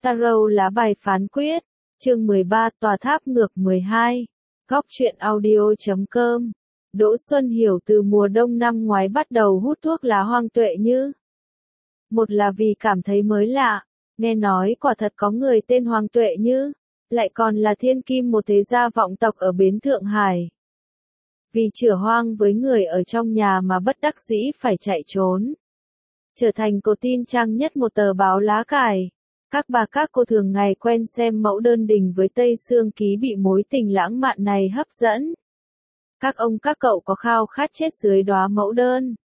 Tarot lá bài phán quyết, chương 13 tòa tháp ngược 12, góc truyện audio.com. Đỗ Xuân Hiểu từ mùa đông năm ngoái bắt đầu hút thuốc lá Hoàng Tuệ Như. Một là vì cảm thấy mới lạ, nghe nói quả thật có người tên Hoàng Tuệ Như, lại còn là thiên kim một thế gia vọng tộc ở bến Thượng Hải. Vì chửa hoang với người ở trong nhà mà bất đắc dĩ phải chạy trốn. Trở thành cô tin trang nhất một tờ báo lá cải. Các cô thường ngày quen xem mẫu đơn đình với Tây Sương Ký bị mối tình lãng mạn này hấp dẫn. Các ông các cậu có khao khát chết dưới đóa mẫu đơn.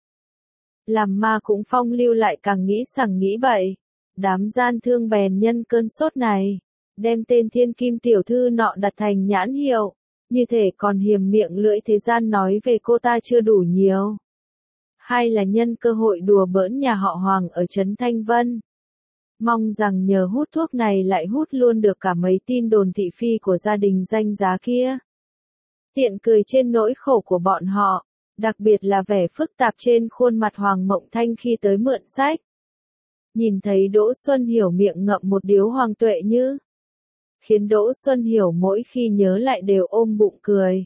Làm ma cũng phong lưu lại càng nghĩ sằng nghĩ bậy. Đám gian thương bèn nhân cơn sốt này, đem tên thiên kim tiểu thư nọ đặt thành nhãn hiệu, như thể còn hiềm miệng lưỡi thế gian nói về cô ta chưa đủ nhiều. Hay là nhân cơ hội đùa bỡn nhà họ Hoàng ở trấn Thanh Vân. Mong rằng nhờ hút thuốc này lại hút luôn được cả mấy tin đồn thị phi của gia đình danh giá kia. Tiện cười trên nỗi khổ của bọn họ, đặc biệt là vẻ phức tạp trên khuôn mặt Hoàng Mộng Thanh khi tới mượn sách. Nhìn thấy Đỗ Xuân Hiểu miệng ngậm một điếu Hoàng Tuệ Như, khiến Đỗ Xuân Hiểu mỗi khi nhớ lại đều ôm bụng cười.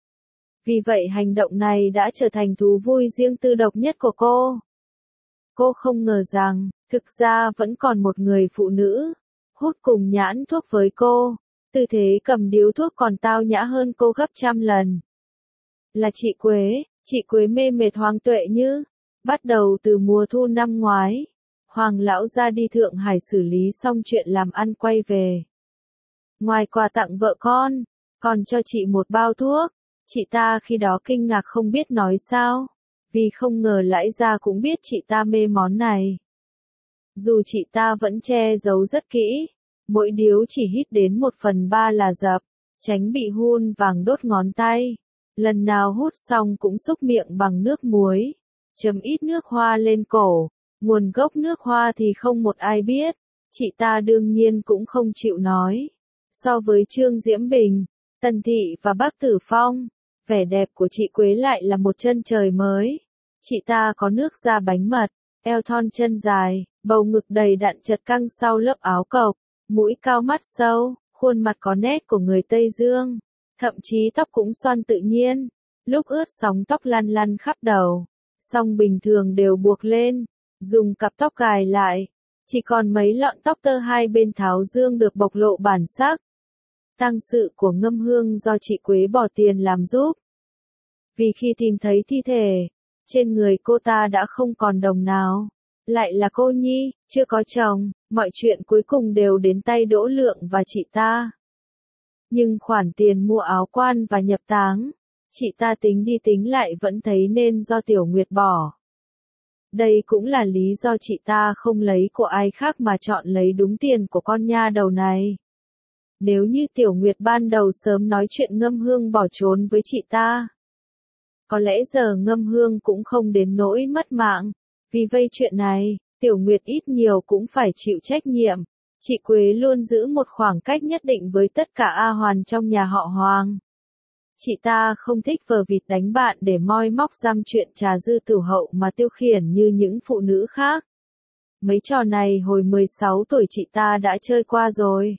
Vì vậy hành động này đã trở thành thú vui riêng tư độc nhất của cô. Cô không ngờ rằng, thực ra vẫn còn một người phụ nữ, hút cùng nhãn thuốc với cô, tư thế cầm điếu thuốc còn tao nhã hơn cô gấp trăm lần. Là chị Quế mê mệt Hoàng Tuệ Như. Bắt đầu từ mùa thu năm ngoái, Hoàng lão ra đi Thượng Hải xử lý xong chuyện làm ăn quay về. Ngoài quà tặng vợ con, còn cho chị một bao thuốc. Chị ta khi đó kinh ngạc không biết nói sao, vì không ngờ Lãi Gia cũng biết chị ta mê món này. Dù chị ta vẫn che giấu rất kỹ, mỗi điếu chỉ hít đến 1/3 là dập, tránh bị hun vàng đốt ngón tay. Lần nào hút xong cũng xúc miệng bằng nước muối, chấm ít nước hoa lên cổ, nguồn gốc nước hoa thì không một ai biết, chị ta đương nhiên cũng không chịu nói. So với Trương Diễm Bình, Tần Thị và Bác Tử Phong, vẻ đẹp của chị Quế lại là một chân trời mới. Chị ta có nước da bánh mật, eo thon chân dài, bầu ngực đầy đặn chật căng sau lớp áo cộc, mũi cao mắt sâu, khuôn mặt có nét của người Tây Dương. Thậm chí tóc cũng xoăn tự nhiên, lúc ướt sóng tóc lăn lăn khắp đầu, song bình thường đều buộc lên, dùng cặp tóc gài lại, chỉ còn mấy lọn tóc tơ hai bên tháo dương được bộc lộ bản sắc. Tang sự của Ngâm Hương do chị Quế bỏ tiền làm giúp. Vì khi tìm thấy thi thể, trên người cô ta đã không còn đồng nào. Lại là cô nhi, chưa có chồng, mọi chuyện cuối cùng đều đến tay Đỗ Lượng và chị ta. Nhưng khoản tiền mua áo quan và nhập táng, chị ta tính đi tính lại vẫn thấy nên do Tiểu Nguyệt bỏ. Đây cũng là lý do chị ta không lấy của ai khác mà chọn lấy đúng tiền của con nha đầu này. Nếu như Tiểu Nguyệt ban đầu sớm nói chuyện Ngâm Hương bỏ trốn với chị ta, có lẽ giờ Ngâm Hương cũng không đến nỗi mất mạng. Vì vây chuyện này, Tiểu Nguyệt ít nhiều cũng phải chịu trách nhiệm. Chị Quế luôn giữ một khoảng cách nhất định với tất cả A Hoàn trong nhà họ Hoàng. Chị ta không thích vờ vịt đánh bạn để moi móc giam chuyện trà dư tử hậu mà tiêu khiển như những phụ nữ khác. Mấy trò này hồi 16 tuổi chị ta đã chơi qua rồi.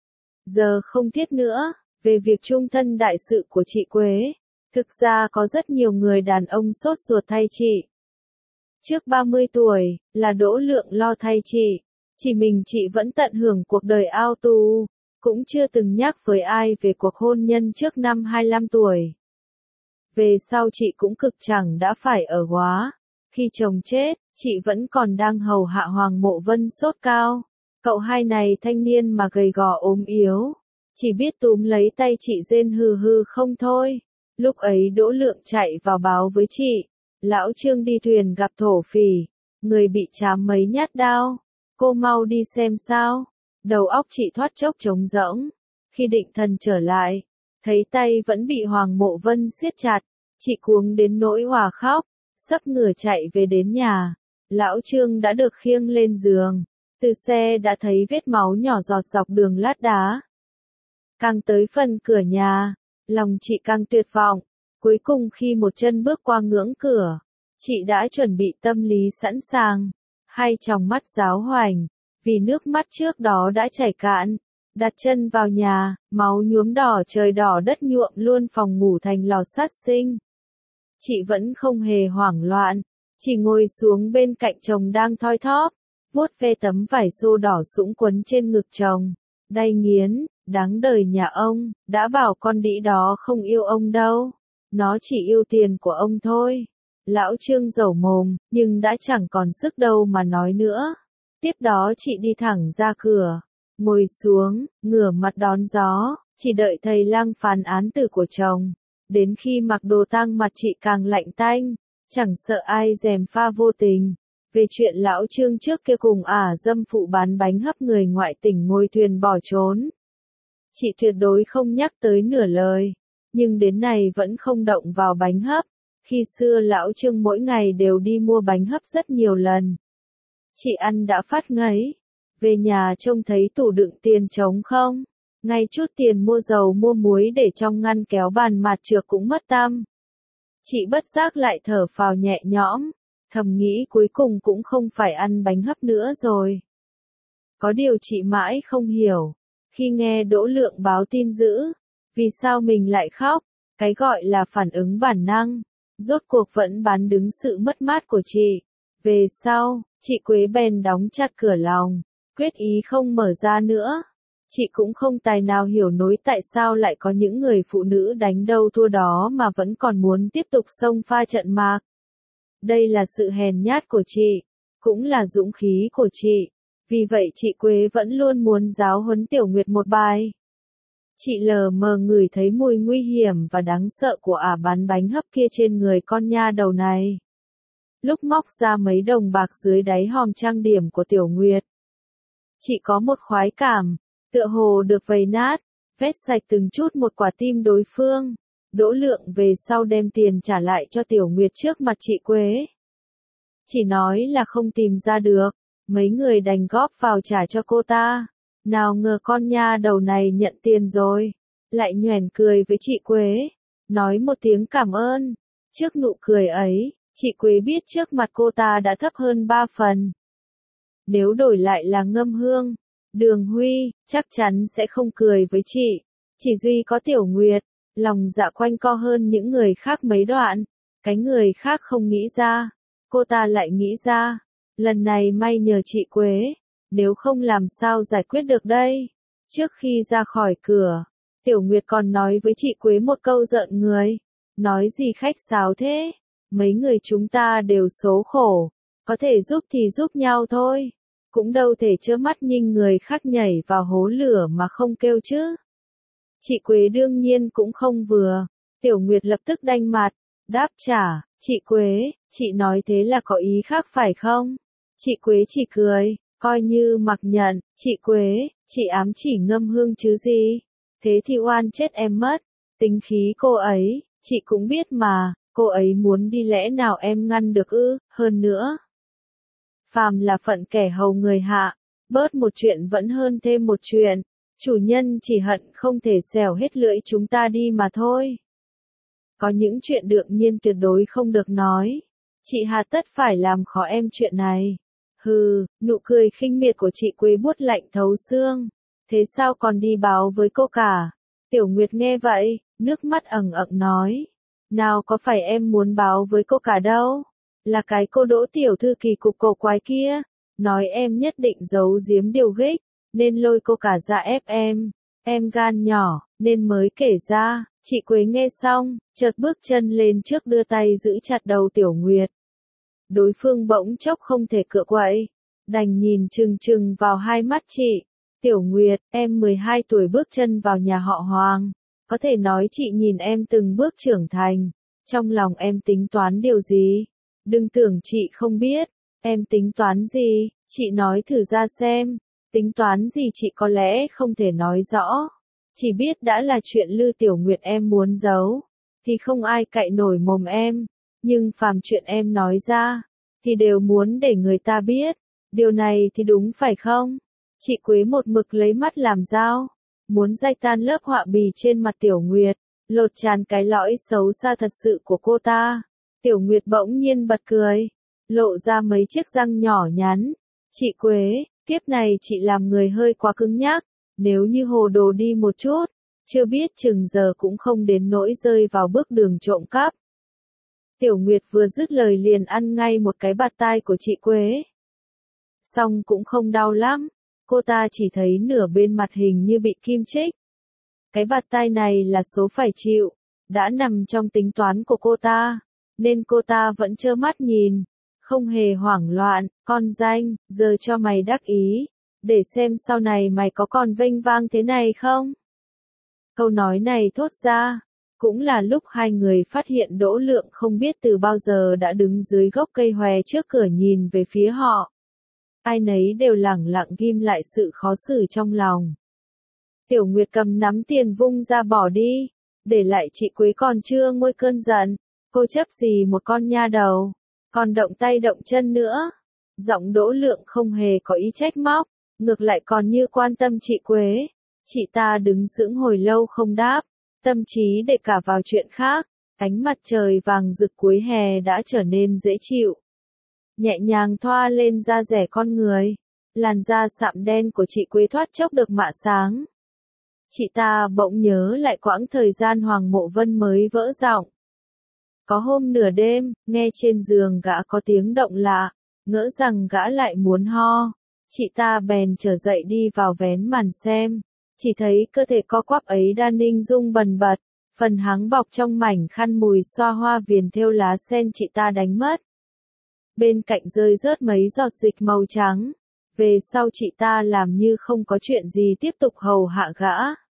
Giờ không thiết nữa. Về việc chung thân đại sự của chị Quế, thực ra có rất nhiều người đàn ông sốt ruột thay chị. Trước 30 tuổi, là Đỗ Lượng lo thay chị. Chỉ mình chị vẫn tận hưởng cuộc đời ao tù, cũng chưa từng nhắc với ai về cuộc hôn nhân trước năm 25 tuổi. Về sau chị cũng cực chẳng đã phải ở góa. Khi chồng chết, chị vẫn còn đang hầu hạ Hoàng Mộ Vân sốt cao. Cậu hai này thanh niên mà gầy gò ốm yếu, chỉ biết túm lấy tay chị rên hừ hừ không thôi. Lúc ấy Đỗ Lượng chạy vào báo với chị, lão Trương đi thuyền gặp thổ phỉ, người bị chám mấy nhát đao. Cô mau đi xem sao. Đầu óc chị thoát chốc trống rỗng. Khi định thần trở lại, thấy tay vẫn bị Hoàng Mộ Vân siết chặt, chị cuống đến nỗi òa khóc, sắp ngửa chạy về đến nhà. Lão Trương đã được khiêng lên giường, từ xe đã thấy vết máu nhỏ giọt dọc đường lát đá. Càng tới phần cửa nhà, lòng chị càng tuyệt vọng. Cuối cùng khi một chân bước qua ngưỡng cửa, chị đã chuẩn bị tâm lý sẵn sàng, hai tròng mắt giáo hoành, vì nước mắt trước đó đã chảy cạn. Đặt chân vào nhà, máu nhuốm đỏ trời đỏ đất nhuộm luôn phòng ngủ thành lò sát sinh. Chị vẫn không hề hoảng loạn, chỉ ngồi xuống bên cạnh chồng đang thoi thóp, vuốt ve tấm vải xô đỏ sũng quấn trên ngực chồng. Đay nghiến, đáng đời nhà ông, đã bảo con đĩ đó không yêu ông đâu, nó chỉ yêu tiền của ông thôi. Lão Trương dẩu mồm, nhưng đã chẳng còn sức đâu mà nói nữa. Tiếp đó chị đi thẳng ra cửa, ngồi xuống, ngửa mặt đón gió, chỉ đợi thầy lang phán án tử của chồng. Đến khi mặc đồ tang mặt chị càng lạnh tanh, chẳng sợ ai gièm pha vô tình. Về chuyện lão Trương trước kia cùng dâm phụ bán bánh hấp người ngoại tỉnh ngồi thuyền bỏ trốn, chị tuyệt đối không nhắc tới nửa lời, nhưng đến nay vẫn không động vào bánh hấp. Khi xưa lão Trương mỗi ngày đều đi mua bánh hấp rất nhiều lần. Chị ăn đã phát ngấy, về nhà trông thấy tủ đựng tiền trống không, ngay chút tiền mua dầu mua muối để trong ngăn kéo bàn mạt trược cũng mất tăm. Chị bất giác lại thở phào nhẹ nhõm, thầm nghĩ cuối cùng cũng không phải ăn bánh hấp nữa rồi. Có điều chị mãi không hiểu, khi nghe Đỗ Lượng báo tin dữ, vì sao mình lại khóc, cái gọi là phản ứng bản năng, rốt cuộc vẫn bán đứng sự mất mát của chị. Về sau, chị Quế bèn đóng chặt cửa lòng, quyết ý không mở ra nữa. Chị cũng không tài nào hiểu nổi tại sao lại có những người phụ nữ đánh đâu thua đó mà vẫn còn muốn tiếp tục xông pha trận mạc. Đây là sự hèn nhát của chị, cũng là dũng khí của chị. Vì vậy chị Quế vẫn luôn muốn giáo huấn Tiểu Nguyệt một bài. Chị lờ mờ ngửi thấy mùi nguy hiểm và đáng sợ của bán bánh hấp kia trên người con nha đầu này. Lúc móc ra mấy đồng bạc dưới đáy hòm trang điểm của Tiểu Nguyệt, chị có một khoái cảm, tựa hồ được vầy nát, vét sạch từng chút một quả tim đối phương. Đỗ Lượng về sau đem tiền trả lại cho Tiểu Nguyệt trước mặt chị Quế. Chỉ nói là không tìm ra được, mấy người đành góp vào trả cho cô ta. Nào ngờ con nha đầu này nhận tiền rồi, lại nhoẻn cười với chị Quế, nói một tiếng cảm ơn. Trước nụ cười ấy, chị Quế biết trước mặt cô ta đã thấp hơn 3 phần. Nếu đổi lại là Ngâm Hương, Đường Huy, chắc chắn sẽ không cười với chị. Chỉ duy có Tiểu Nguyệt, lòng dạ quanh co hơn những người khác mấy đoạn. Cái người khác không nghĩ ra, cô ta lại nghĩ ra. Lần này may nhờ chị Quế, nếu không làm sao giải quyết được đây. Trước khi ra khỏi cửa, Tiểu Nguyệt còn nói với chị Quế một câu giận người. Nói gì khách sáo thế, mấy người chúng ta đều số khổ, có thể giúp thì giúp nhau thôi. Cũng đâu thể trơ mắt nhìn người khác nhảy vào hố lửa mà không kêu chứ. Chị Quế đương nhiên cũng không vừa. Tiểu Nguyệt lập tức đanh mặt, đáp trả, chị Quế, chị nói thế là có ý khác phải không? Chị Quế chỉ cười, coi như mặc nhận, chị Quế, chị ám chỉ Ngâm Hương chứ gì? Thế thì oan chết em mất. Tính khí cô ấy, chị cũng biết mà, cô ấy muốn đi lẽ nào em ngăn được ư? Hơn nữa, phàm là phận kẻ hầu người hạ, bớt một chuyện vẫn hơn thêm một chuyện. Chủ nhân chỉ hận không thể xẻo hết lưỡi chúng ta đi mà thôi. Có những chuyện đương nhiên tuyệt đối không được nói. Chị hà tất phải làm khó em chuyện này. Hừ, nụ cười khinh miệt của chị Quế buốt lạnh thấu xương. Thế sao còn đi báo với cô cả? Tiểu Nguyệt nghe vậy, nước mắt ẩn ẩn nói. Nào có phải em muốn báo với cô cả đâu. Là cái cô Đỗ tiểu thư kỳ cục cổ quái kia. Nói em nhất định giấu giếm điều ghích, nên lôi cô cả ra ép em. Em gan nhỏ, nên mới kể ra. Chị Quế nghe xong, chợt bước chân lên trước đưa tay giữ chặt đầu Tiểu Nguyệt. Đối phương bỗng chốc không thể cựa quậy, đành nhìn chừng chừng vào hai mắt chị. Tiểu Nguyệt, em 12 tuổi bước chân vào nhà họ Hoàng. Có thể nói chị nhìn em từng bước trưởng thành. Trong lòng em tính toán điều gì? Đừng tưởng chị không biết. Em tính toán gì? Chị nói thử ra xem. Tính toán gì chị có lẽ không thể nói rõ. Chỉ biết đã là chuyện Lư Tiểu Nguyệt em muốn giấu, thì không ai cậy nổi mồm em. Nhưng phàm chuyện em nói ra, thì đều muốn để người ta biết. Điều này thì đúng phải không? Chị Quế một mực lấy mắt làm dao, muốn rạch tan lớp họa bì trên mặt Tiểu Nguyệt, lột tràn cái lõi xấu xa thật sự của cô ta. Tiểu Nguyệt bỗng nhiên bật cười, lộ ra mấy chiếc răng nhỏ nhắn. Chị Quế, Kiếp này chị làm người hơi quá cứng nhắc, nếu như hồ đồ đi một chút, chưa biết chừng giờ cũng không đến nỗi rơi vào bước đường trộm cắp. Tiểu Nguyệt vừa dứt lời liền ăn ngay một cái bạt tai của chị Quế. Xong cũng không đau lắm, cô ta chỉ thấy nửa bên mặt hình như bị kim chích. Cái bạt tai này là số phải chịu, đã nằm trong tính toán của cô ta, nên cô ta vẫn trơ mắt nhìn, không hề hoảng loạn. Con danh, giờ cho mày đắc ý, để xem sau này mày có còn vênh vang thế này không? Câu nói này thốt ra, cũng là lúc hai người phát hiện Đỗ Lượng không biết từ bao giờ đã đứng dưới gốc cây hòe trước cửa nhìn về phía họ. Ai nấy đều lẳng lặng ghim lại sự khó xử trong lòng. Tiểu Nguyệt cầm nắm tiền vung ra bỏ đi, để lại chị Quế còn chưa nguôi cơn giận. Cô chấp gì một con nha đầu, còn động tay động chân nữa. Giọng Đỗ Lượng không hề có ý trách móc, ngược lại còn như quan tâm chị Quế. Chị ta đứng sững hồi lâu không đáp, tâm trí để cả vào chuyện khác. Ánh mặt trời vàng rực cuối hè đã trở nên dễ chịu, nhẹ nhàng thoa lên da dẻ con người. Làn da sạm đen của chị Quế thoát chốc được mạ sáng. Chị ta bỗng nhớ lại quãng thời gian Hoàng Mộ Vân mới vỡ giọng. Có hôm nửa đêm, nghe trên giường gã có tiếng động lạ, ngỡ rằng gã lại muốn ho. Chị ta bèn trở dậy đi vào vén màn xem, chỉ thấy cơ thể co quắp ấy đang ninh rung bần bật, phần háng bọc trong mảnh khăn mùi xoa hoa viền thêu lá sen chị ta đánh mất. Bên cạnh rơi rớt mấy giọt dịch màu trắng, về sau chị ta làm như không có chuyện gì tiếp tục hầu hạ gã.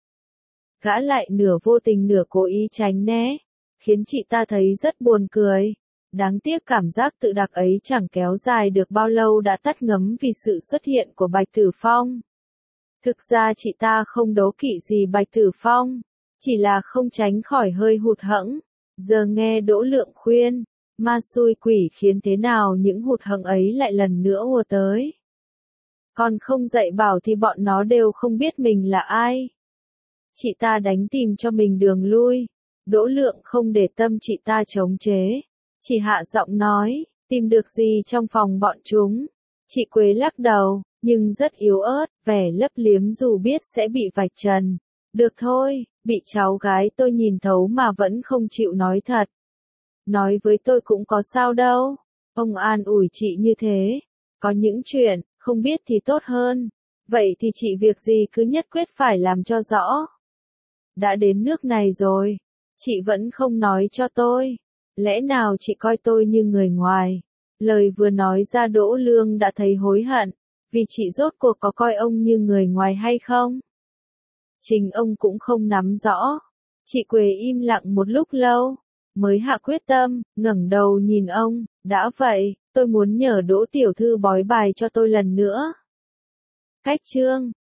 Gã lại nửa vô tình nửa cố ý tránh né, khiến chị ta thấy rất buồn cười. Đáng tiếc cảm giác tự đặc ấy chẳng kéo dài được bao lâu đã tắt ngấm vì sự xuất hiện của Bạch Tử Phong. Thực ra chị ta không đố kỵ gì Bạch Tử Phong, chỉ là không tránh khỏi hơi hụt hẫng. Giờ nghe Đỗ Lượng khuyên, ma xui quỷ khiến thế nào những hụt hẫng ấy lại lần nữa ùa tới. Còn không dạy bảo thì bọn nó đều không biết mình là ai. Chị ta đánh tìm cho mình đường lui. Đỗ Lượng không để tâm chị ta chống chế, chỉ hạ giọng nói, tìm được gì trong phòng bọn chúng. Chị Quế lắc đầu, nhưng rất yếu ớt, vẻ lấp liếm dù biết sẽ bị vạch trần. Được thôi, bị cháu gái tôi nhìn thấu mà vẫn không chịu nói thật. Nói với tôi cũng có sao đâu. Ông an ủi chị như thế. Có những chuyện, không biết thì tốt hơn. Vậy thì chị việc gì cứ nhất quyết phải làm cho rõ. Đã đến nước này rồi, chị vẫn không nói cho tôi. Lẽ nào chị coi tôi như người ngoài? Lời vừa nói ra Đỗ Lương đã thấy hối hận, vì chị rốt cuộc có coi ông như người ngoài hay không? Chính ông cũng không nắm rõ. Chị Quế im lặng một lúc lâu, mới hạ quyết tâm, ngẩng đầu nhìn ông, đã vậy, tôi muốn nhờ Đỗ tiểu thư bói bài cho tôi lần nữa. Cách chương